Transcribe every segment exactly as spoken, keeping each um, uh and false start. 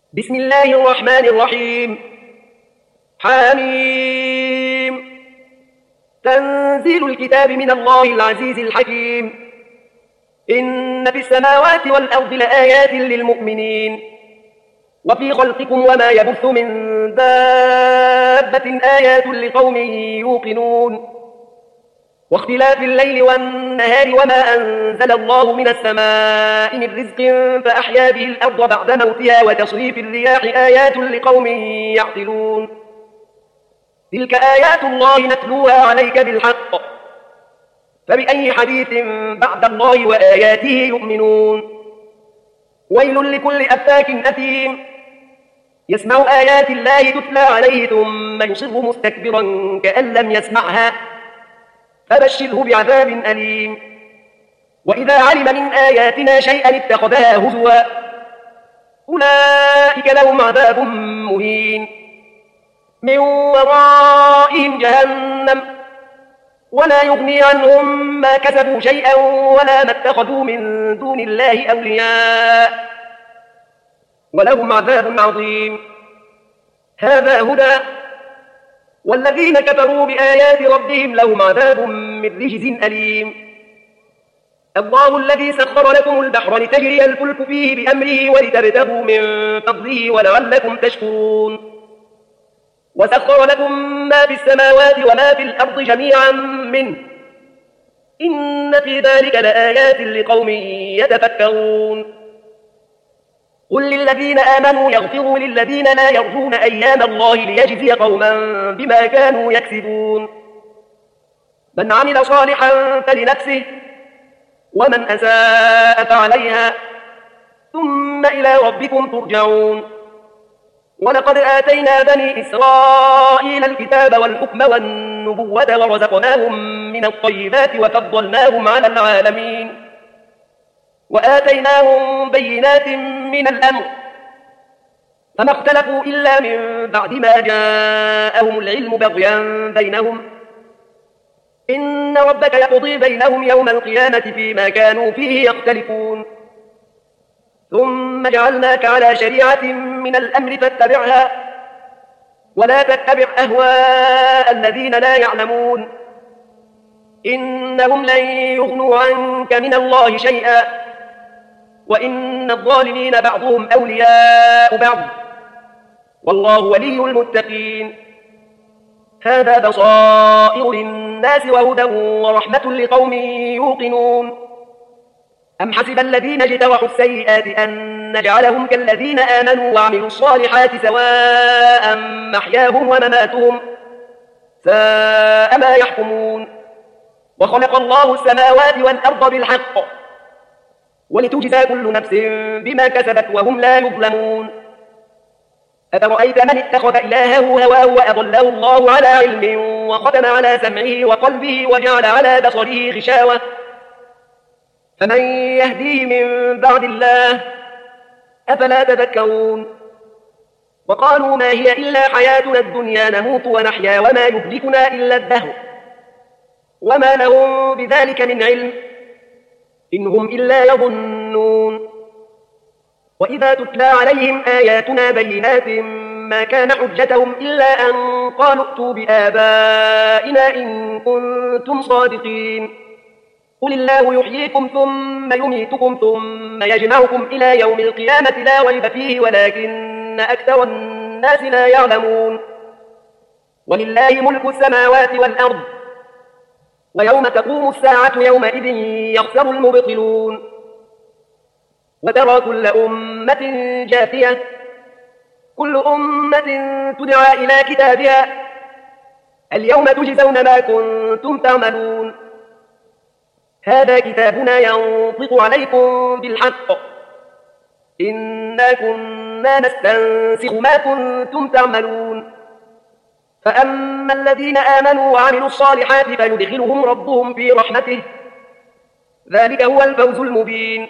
بسم الله الرحمن الرحيم. حميم. تنزيل الكتاب من الله العزيز الحكيم. إن في السماوات والأرض لآيات للمؤمنين وفي خلقكم وما يبث من دابة آيات لقوم يوقنون واختلاف الليل والنهار وما أنزل الله من السماء من رزق فأحيا به الأرض بعد موتها وتصريف الرياح آيات لقوم يعقلون. تلك آيات الله نتلوها عليك بالحق فبأي حديث بعد الله وآياته يؤمنون. ويل لكل أفاك أثيم يسمع آيات الله تتلى عليه ثم يصر مستكبرا كأن لم يسمعها فبشره بعذاب أليم. وإذا علم من آياتنا شيئا اتخذها هزوا أولئك لهم عذاب مهين من ورائهم جهنم ولا يغني عنهم ما كسبوا شيئا ولا ما اتخذوا من دون الله أولياء ولهم عذاب عظيم. هذا هدى والذين كفروا بآيات ربهم لهم عذاب من رجز أليم. الله الذي سخر لكم البحر لتجري الفلك فيه بأمره ولتبتغوا من فضله ولعلكم تشكرون. وسخر لكم ما في السماوات وما في الأرض جميعا منه إن في ذلك لآيات لقوم يتفكرون. قل للذين آمنوا يغفروا للذين لا يرجون أيام الله ليجزي قوما بما كانوا يكسبون. من عمل صالحا فلنفسه ومن أساء فعليها ثم إلى ربكم ترجعون. ولقد آتينا بني إسرائيل الكتاب والحكم والنبوة ورزقناهم من الطيبات وفضلناهم على العالمين وآتيناهم بينات من الأمر فما اختلفوا إلا من بعد ما جاءهم العلم بغيا بينهم إن ربك يقضي بينهم يوم القيامة فيما كانوا فيه يختلفون. ثم جعلناك على شريعة من الأمر فاتبعها ولا تتبع أهواء الذين لا يعلمون إنهم لن يغنوا عنك من الله شيئا وإن الظالمين بعضهم أولياء بعض والله ولي المتقين. هذا بصائر للناس وهدى ورحمة لقوم يوقنون. أم حسب الذين اجترحوا السيئات أن نجعلهم كالذين آمنوا وعملوا الصالحات سواء محياهم ومماتهم ساء ما يحكمون. وخلق الله السماوات والأرض بالحق ولتجزى كل نفس بما كسبت وهم لا يظلمون. أفرأيت من اتخذ إلهه هواه وأضله الله على علم وختم على سمعه وقلبه وجعل على بصره غشاوة فمن يهديه من بعد الله أفلا تذكرون. وقالوا ما هي إلا حياتنا الدنيا نموت ونحيا وما يهلكنا إلا الدهر وما لهم بذلك من علم إن هم إلا يظنون. وإذا تتلى عليهم آياتنا بينات ما كان حجتهم إلا أن قالوا ائتوا بآبائنا إن كنتم صادقين. قل الله يحييكم ثم يميتكم ثم يجمعكم إلى يوم القيامة لا ريب فيه ولكن أكثر الناس لا يعلمون. ولله ملك السماوات والأرض ويوم تقوم الساعة يومئذ يخسر المبطلون. وترى كل أمة جاثية كل أمة تدعى إلى كتابها اليوم تجزون ما كنتم تعملون. هذا كتابنا ينطق عليكم بالحق إنا كنا نستنسخ ما كنتم تعملون. فأما الذين آمنوا وعملوا الصالحات فيدخلهم ربهم في رحمته ذلك هو الفوز المبين.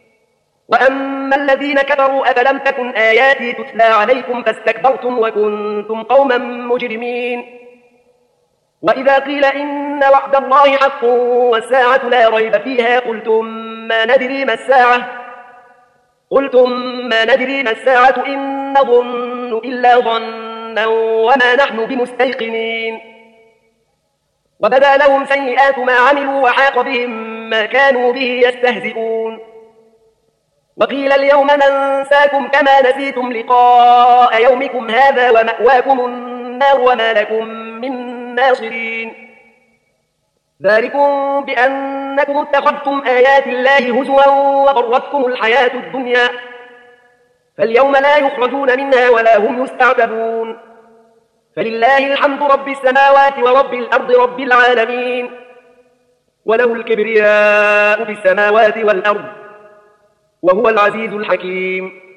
وأما الذين كفروا أفلم تكن آياتي تتلى عليكم فاستكبرتم وكنتم قوما مجرمين. وإذا قيل إن وعد الله حق والساعة لا ريب فيها قلتم ما ندري ما الساعة قلتم ما ندري ما الساعة إن نظن إلا ظنا وما نحن بمستيقنين وبدا لهم سيئات ما عملوا وحاق بهم ما كانوا به يستهزئون وقيل اليوم ننساكم كما نسيتم لقاء يومكم هذا ومأواكم النار وما لكم من ناصرين ذلكم بأنكم اتخذتم آيات الله هزوا وغرتكم الحياة الدنيا فاليوم لا يخرجون منها ولا هم يستعتبون فلله الحمد رب السماوات ورب الأرض رب العالمين وله الكبرياء في السماوات والأرض وهو العزيز الحكيم